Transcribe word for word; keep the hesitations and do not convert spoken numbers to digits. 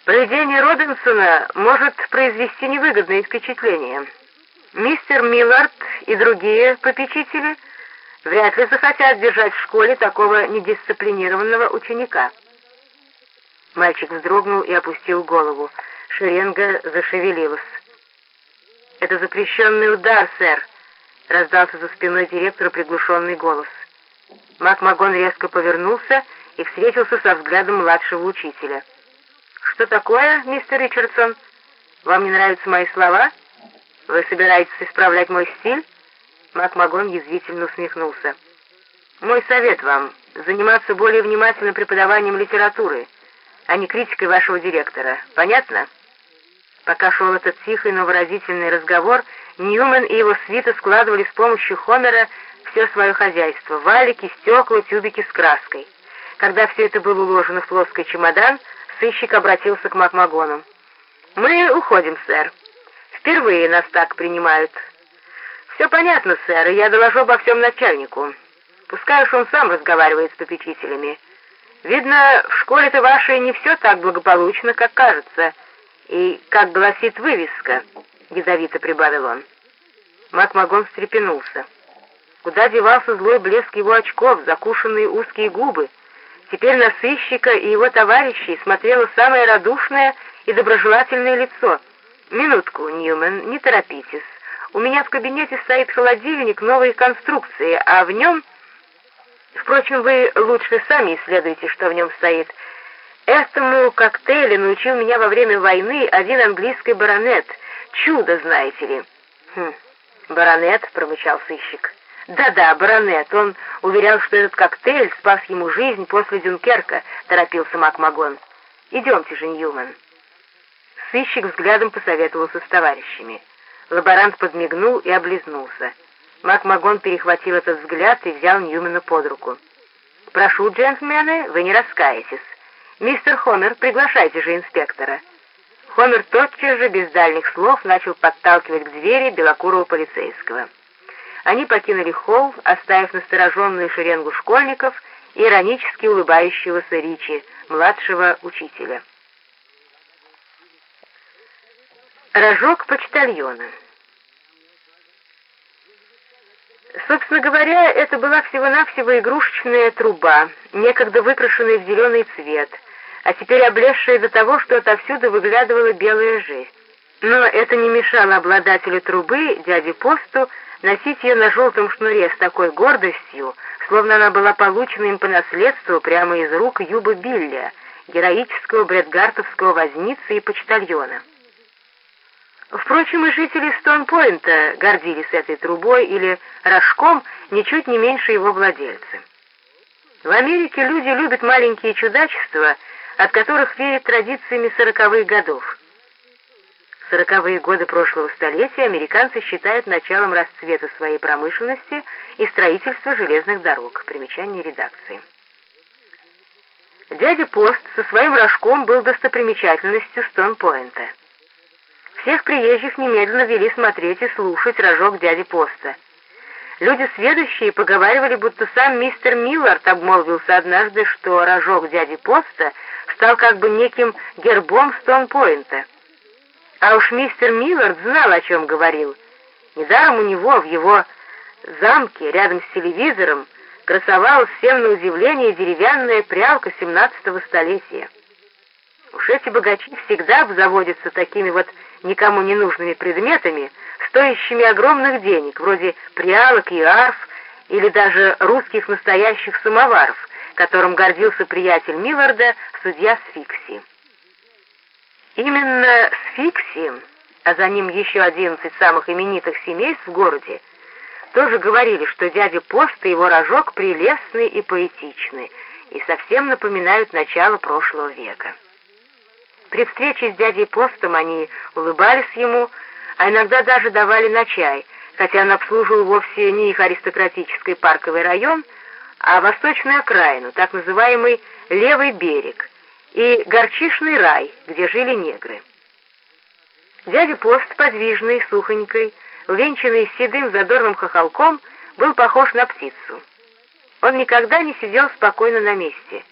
Поведение Робинсона может произвести невыгодное впечатление. Мистер Миллард и другие попечители вряд ли захотят держать в школе такого недисциплинированного ученика. Мальчик вздрогнул и опустил голову. Шеренга зашевелилась. «Это запрещенный удар, сэр», — раздался за спиной директора приглушенный голос. МакМагон резко повернулся и встретился со взглядом младшего учителя. «Что такое, мистер Ричардсон? Вам не нравятся мои слова? Вы собираетесь исправлять мой стиль?» МакМагон язвительно усмехнулся. «Мой совет вам — заниматься более внимательным преподаванием литературы, а не критикой вашего директора. Понятно?» Пока шел этот тихий, но выразительный разговор, Ньюман и его свита складывали с помощью Хомера все свое хозяйство — валики, стекла, тюбики с краской. Когда все это было уложено в плоский чемодан, сыщик обратился к МакМагону. «Мы уходим, сэр. Впервые нас так принимают». «Все понятно, сэр, и я доложу обо всем начальнику. Пускай уж он сам разговаривает с попечителями. Видно, в школе-то вашей не все так благополучно, как кажется, и как гласит вывеска», — ядовито прибавил он. МакМагон встрепенулся. Куда девался злой блеск его очков, закушенные узкие губы? Теперь на сыщика и его товарищей смотрело самое радушное и доброжелательное лицо. «Минутку, Ньюман, не торопитесь. У меня в кабинете стоит холодильник новой конструкции, а в нем... Впрочем, вы лучше сами исследуйте, что в нем стоит. Этому коктейлю научил меня во время войны один английский баронет. Чудо, знаете ли». «Хм, баронет», — промычал сыщик. «Да-да, баронет. Он уверял, что этот коктейль спас ему жизнь после Дюнкерка», — торопился МакМагон. «Идемте же, Ньюман». Сыщик взглядом посоветовался с товарищами. Лаборант подмигнул и облизнулся. МакМагон перехватил этот взгляд и взял Ньюмана под руку. «Прошу, джентльмены, вы не раскаетесь. Мистер Хомер, приглашайте же инспектора». Хомер тотчас же, без дальних слов, начал подталкивать к двери белокурого полицейского. Они покинули холл, оставив настороженную шеренгу школьников и иронически улыбающегося Ричи, младшего учителя. Рожок почтальона. Собственно говоря, это была всего-навсего игрушечная труба, некогда выкрашенная в зеленый цвет, а теперь облезшая до того, что отовсюду выглядывала белая жесть. Но это не мешало обладателю трубы, дяде Посту, носить ее на желтом шнуре с такой гордостью, словно она была получена им по наследству прямо из рук Юба Билля, героического бредгартовского возницы и почтальона. Впрочем, и жители Стоун-Пойнта гордились этой трубой или рожком ничуть не меньше его владельцы. В Америке люди любят маленькие чудачества, от которых веет традициями сороковых годов. Сороковые годы прошлого столетия американцы считают началом расцвета своей промышленности и строительства железных дорог. Примечание редакции. Дядя Пост со своим рожком был достопримечательностью Стоун-Пойнта. Всех приезжих немедленно вели смотреть и слушать рожок дяди Поста. Люди сведущие поговаривали, будто сам мистер Миллард обмолвился однажды, что рожок дяди Поста стал как бы неким гербом Стоун-Пойнта. А уж мистер Миллард знал, о чем говорил. Недаром у него в его замке рядом с телевизором красовалась всем на удивление деревянная прялка семнадцатого столетия. Уж эти богачи всегда обзаводятся такими вот никому не нужными предметами, стоящими огромных денег, вроде прялок и арф, или даже русских настоящих самоваров, которым гордился приятель Милларда, судья Сфикси. Именно Сфикси, а за ним еще одиннадцать самых именитых семейств в городе, тоже говорили, что дядя Пост и его рожок прелестны и поэтичны, и совсем напоминают начало прошлого века. При встрече с дядей Постом они улыбались ему, а иногда даже давали на чай, хотя он обслуживал вовсе не их аристократический парковый район, а восточную окраину, так называемый «Левый берег», и горчишный рай, где жили негры. Дядя Пост, подвижный, сухонький, увенчанный седым задорным хохолком, был похож на птицу. Он никогда не сидел спокойно на месте.